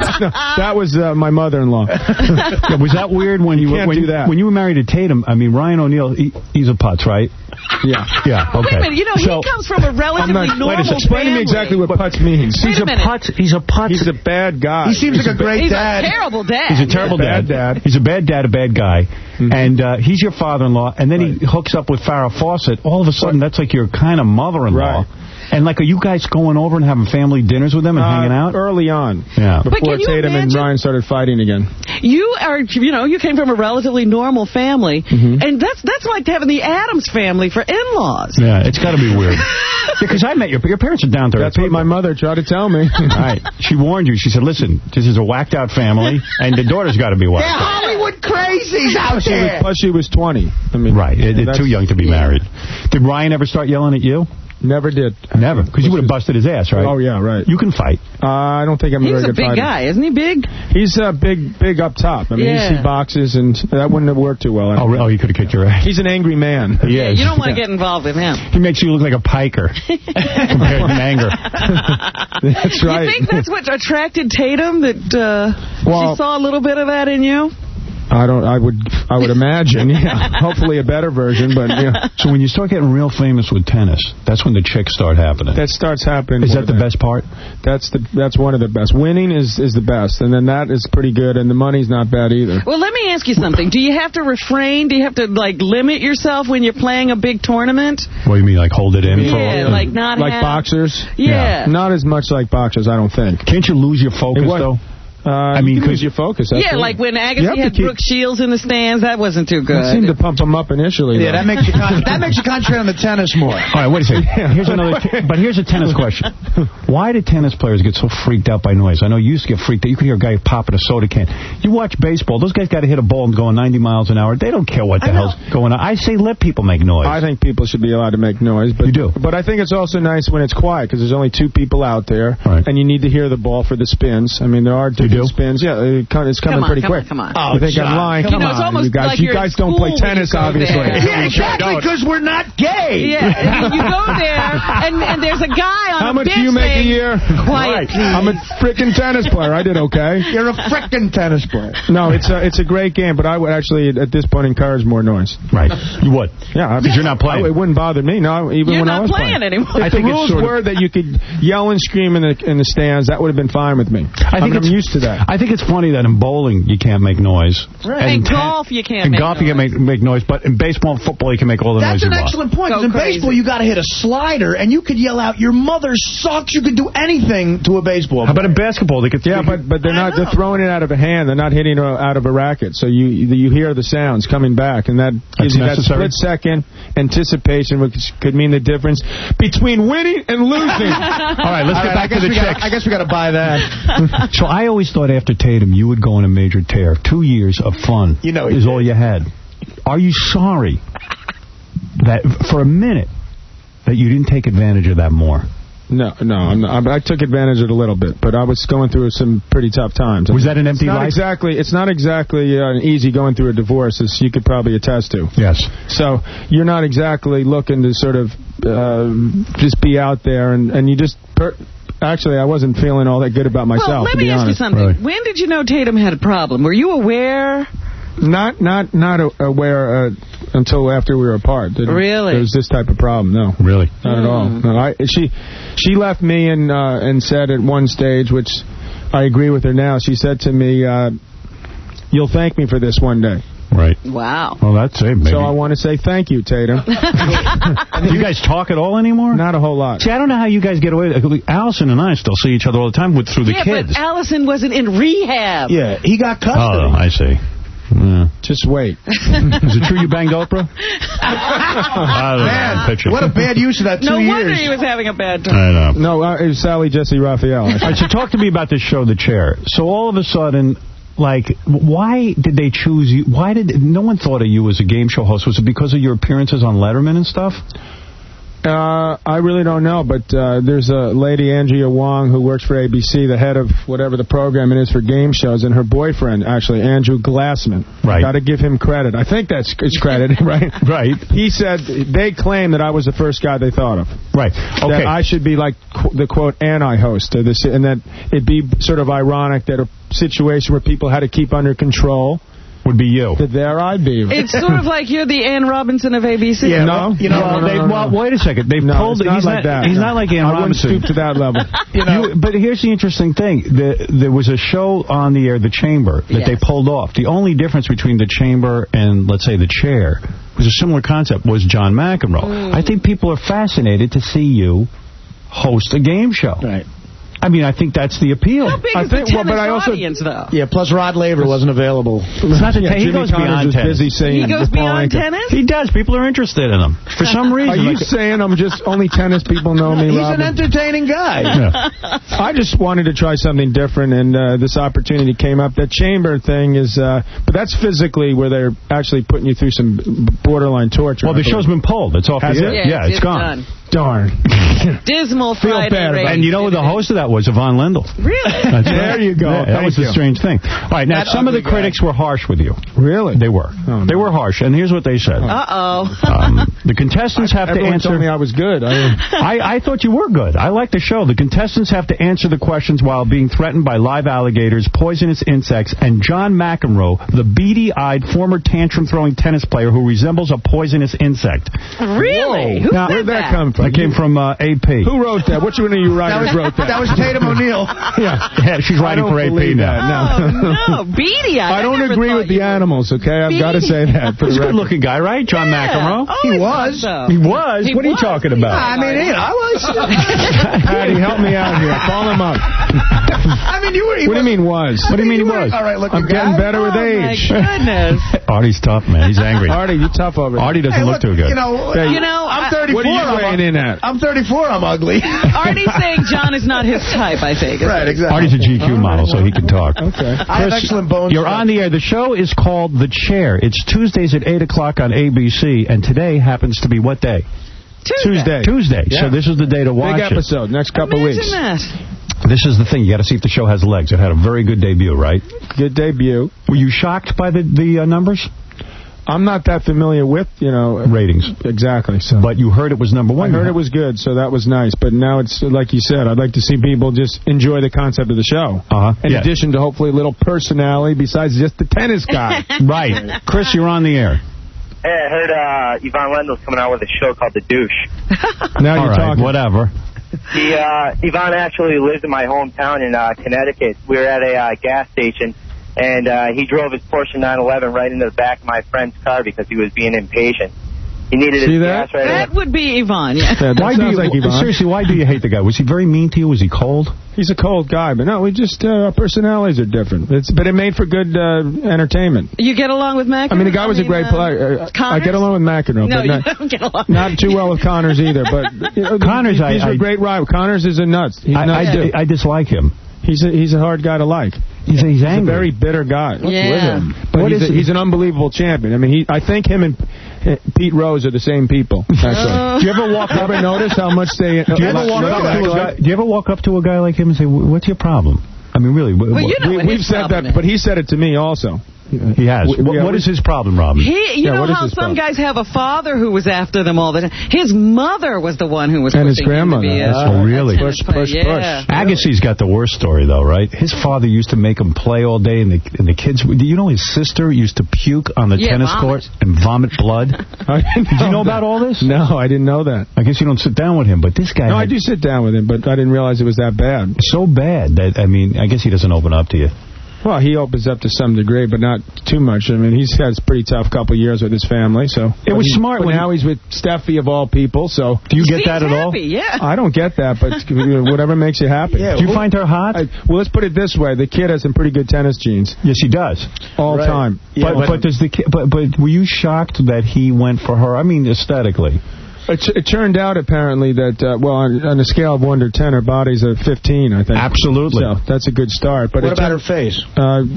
That was my mother-in-law. Yeah, was that weird when you were married to Tatum? I mean, Ryan O'Neal, he's a putz, right? Yeah. Yeah. Okay. Wait a minute. He comes from a relatively normal family. Explain to me exactly what putz means. He's a putz. He's a putz. He's a bad guy. He seems like a great dad. He's a terrible dad. He's a terrible dad. He's a bad dad, a bad guy. And he's your father-in-law, and then he hooks up with Farrah Fawcett. All of a sudden, that's like your kind of mother-in-law. Right. And, like, are you guys going over and having family dinners with them and hanging out? Early on. Yeah. Before Tatum and Ryan started fighting again. You came from a relatively normal family, and that's like having the Addams family for in-laws. Yeah, it's got to be weird. Because I met your parents are down there. That's what my mother tried to tell me. Right. She warned you. She said, listen, this is a whacked-out family, and the daughter's got to be whacked out. They're Hollywood crazies out there. Plus, she was 20. I mean, right. Too young to be married. Did Ryan ever start yelling at you? Never did. Never? Because you would have busted his ass, right? Oh, yeah, right. You can fight. I don't think I'm a very good fighter. He's a big guy, isn't he big? He's big up top. I mean, he boxes, and that wouldn't have worked too well. Oh, he could have kicked your ass. He's an angry man. Yeah, you don't want to get involved with him. He makes you look like a piker compared to anger. That's right. You think that's what attracted Tatum, that she saw a little bit of that in you? I would imagine, yeah. Hopefully a better version, but yeah. So when you start getting real famous with tennis, that's when the chicks start happening. That starts happening. Is that the best part? That's one of the best. Winning is the best, and then that is pretty good, and the money's not bad either. Well, let me ask you something. Do you have to refrain? Do you have to, like, limit yourself when you're playing a big tournament? What do you mean, like hold it in? Like not like boxers? Yeah. Not as much like boxers, I don't think. Can't you lose your focus, though? I mean, because your focus. Yeah, like when Agassi had Brooke Shields in the stands, that wasn't too good. It seemed to pump him up initially. Yeah, that makes you concentrate on the tennis more. All right, wait a second. Here's a tennis question. Why do tennis players get so freaked out by noise? I know you used to get freaked out. You could hear a guy popping a soda can. You watch baseball. Those guys got to hit a ball and going 90 miles an hour. They don't care what the hell's going on. I say let people make noise. I think people should be allowed to make noise. But, you do. But I think it's also nice when it's quiet because there's only two people out there, and you need to hear the ball for the spins. I mean, there are different spins. Yeah. It's coming pretty quick. Come on. You think I'm lying? Come on, you guys. You guys don't play tennis, obviously. Yeah, exactly, because we're not gay. Yeah, you go there, and there's a guy on How much do you make a year? Quiet, please. I'm a frickin' tennis player. I did okay. You're a frickin' tennis player. No, it's a great game, but I would actually, at this point, encourage more noise. Right. You would? Yeah. Because you're not playing. It wouldn't bother me, no, even when I was playing. You're not playing anymore. If the rules were that you could yell and scream in the stands, that would have been fine with me. I'm used to that. I think it's funny that in bowling, you can't make noise. Right. In golf, you can't make noise. In golf, you can make noise, but in baseball and football, you can make all the noise you want. That's an excellent point, because in baseball, you got to hit a slider, and you could yell out, your mother sucks, you could do anything to a baseball player. How about in basketball? They could but they're throwing it out of a hand. They're not hitting it out of a racket, so you hear the sounds coming back, and that gives you that split-second anticipation, which could mean the difference between winning and losing. All right, let's get back to the chicks. I guess we got to buy that. So I always thought after Tatum, you would go on a major tear. 2 years of fun is all you had. Are you sorry that for a minute that you didn't take advantage of that more? No, I'm not. I took advantage of it a little bit, but I was going through some pretty tough times. Was that an empty life? It's not exactly easy going through a divorce, as you could probably attest to. Yes. So you're not exactly looking to sort of just be out there, and you just... Actually, I wasn't feeling all that good about myself, well, let me ask you something. Right. When did you know Tatum had a problem? Were you aware? Not aware until after we were apart. Really? There was this type of problem, no. Really? Not at all. No, she left me and said at one stage, which I agree with her now, she said to me, you'll thank me for this one day. Right. Wow. Well, that's it, maybe. So I want to say thank you, Tatum. Do you guys talk at all anymore? Not a whole lot. See, I don't know how you guys get away with it. Allison and I still see each other all the time through the kids. Yeah, but Allison wasn't in rehab. Yeah, he got custody. Oh, I see. Yeah. Just wait. Is it true you banged Oprah? Man, what a bad use of that 2 years. No wonder he was having a bad time. I know. No, it was Sally Jesse Raphael. All right, so talk to me about this show, The Chair. So all of a sudden... Like, why did they choose you? No one thought of you as a game show host? Was it because of your appearances on Letterman and stuff? I really don't know, but there's a lady, Andrea Wong, who works for ABC, the head of whatever the programming is for game shows, and her boyfriend, actually, Andrew Glassman. Right. Got to give him credit. I think it's credit, right? Right. He said they claim that I was the first guy they thought of. Right. Okay. That I should be like the, quote, anti-host of this, and that it'd be sort of ironic that a situation where people had to keep under control would be you. There I'd be. It's sort of like you're the Ann Robinson of ABC. Yeah, no. Well, wait a second. They've pulled. He's not like that. He's not like Ann Robinson. I wouldn't stoop to that level. But here's the interesting thing. There was a show on the air, The Chamber, that they pulled off. The only difference between The Chamber and, let's say, The Chair was a similar concept, was John McEnroe. I think people are fascinated to see you host a game show. Right. I mean, I think that's the appeal. How big is the tennis audience, though? Yeah, plus Rod Laver wasn't available. It's not he goes beyond tennis. Busy saying he goes beyond tennis? He does. People are interested in him. For some reason. Are you saying I'm just only tennis people know me, He's Robin? an entertaining guy. Yeah. I just wanted to try something different, and this opportunity came up. That chamber thing is, but that's physically where they're actually putting you through some borderline torture. Well, the show's been pulled. It's off the air. Yeah, it's gone. Done. Darn. Dismal Friday. And you know who the host of that was? Yvonne Lindell. Really? There you go. That was the strange thing. All right, now some of the critics were harsh with you. Really? They were. Oh, no. They were harsh, and here's what they said. The contestants have to answer. Told me I was good. I thought you were good. I like the show. The contestants have to answer the questions while being threatened by live alligators, poisonous insects, and John McEnroe, the beady-eyed former tantrum-throwing tennis player who resembles a poisonous insect. Really? Who now, where'd that come from? That came from AP. Who wrote that? Which one of you writers wrote that? That was Tatum O'Neal. Yeah, she's writing for AP now. No, beady. I don't agree with the animals, okay? I've got to say that. He's a good-looking guy, right? John McEnroe? He was. He was? What are you talking about? I mean, I was. Patty, help me out here. Call him up. I mean, you were. What do you mean was? What do you mean he was? All right, look, I'm getting better with age. Oh, my goodness. Artie's tough, man. He's angry. Artie, you tough over there. Artie doesn't look too good. You know, I'm 34. What are you weighing in at? I'm 34. I'm ugly. Artie's saying John is not his type, I think. Right, exactly. Artie's a GQ model, so he can talk. Okay. I have excellent bones. You're on the air. The show is called The Chair. It's Tuesdays at 8 o'clock on ABC, and today happens to be what day? Tuesday. Yeah. So this is the day to watch Big episode, next couple weeks. That. This is the thing. You got to see if the show has legs. It had a very good debut, right? Good debut. Were you shocked by the numbers? I'm not that familiar with, ratings. Exactly. So. But you heard it was number one. I heard it was good, so that was nice. But now it's, like you said, I'd like to see people just enjoy the concept of the show. In addition to hopefully a little personality besides just the tennis guy. Right. Chris, you're on the air. Hey, I heard Yvonne Lendl's coming out with a show called The Douche. Now you're talking. Whatever. Yvonne actually lives in my hometown in Connecticut. We were at a gas station, and he drove his Porsche 911 right into the back of my friend's car because he was being impatient. He needed his gas right That would be Yvonne, yeah. Why do you, seriously, why do you hate the guy? Was he very mean to you? Was he cold? He's a cold guy, but no, we just, our personalities are different. But it made for good entertainment. You get along with McEnroe? I mean, the guy was a great player. I get along with McEnroe. No, but you don't get along. Not too well with Connors either, but Connors, he's a great rival. Connors is a nuts. He's nuts I dislike him. He's a hard guy to like. He's angry. He's a very bitter guy. What's with him? But he's an unbelievable champion. I mean, I think him and Pete Rose are the same people. Actually. Do you ever notice how much they? Do you ever walk up to a guy like him and say, "What's your problem?" I mean, really. We've said that, but he said it to me also. He has. What is his problem, Robin? You know how some guys have a father who was after them all the time? His mother was the one who was pushing his grandmother. him to be Oh, really? Push. Agassi's got the worst story, though, right? His father used to make him play all day, and the kids... Do you know his sister used to puke on the tennis court and vomit blood? Did you know about all this? No, I didn't know that. I guess you don't sit down with him, but this guy... No, I do sit down with him, but I didn't realize it was that bad. So bad that, I mean, I guess he doesn't open up to you. Well, he opens up to some degree, but not too much. I mean, he's had a pretty tough couple of years with his family, so... It was smart when... Now he's with Steffi, of all people, so... Do you get that at all? Yeah. I don't get that, but whatever makes you happy. Yeah, do you find her hot? Well, let's put it this way. The kid has some pretty good tennis genes. Yes, he does. All time. Yeah, but does the kid... But were you shocked that he went for her? I mean, aesthetically. It turned out, apparently, that, on a scale of 1 to 10, her body's a 15, I think. Absolutely. So that's a good start. But what about her face? Now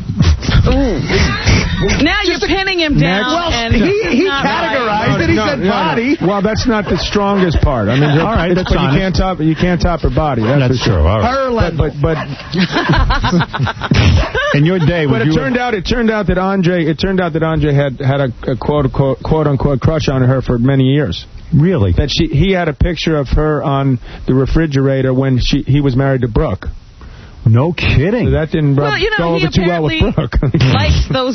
you're pinning him down. Well, he categorized it. He said body. Well, that's not the strongest part. I mean, all right, but you can't top her body. That's true. All right. Her level. But in your day, it turned out that Andre had a quote unquote crush on her for many years. Really? That he had a picture of her on the refrigerator when he was married to Brooke. No kidding. So that didn't go over too well with Brooke. Likes those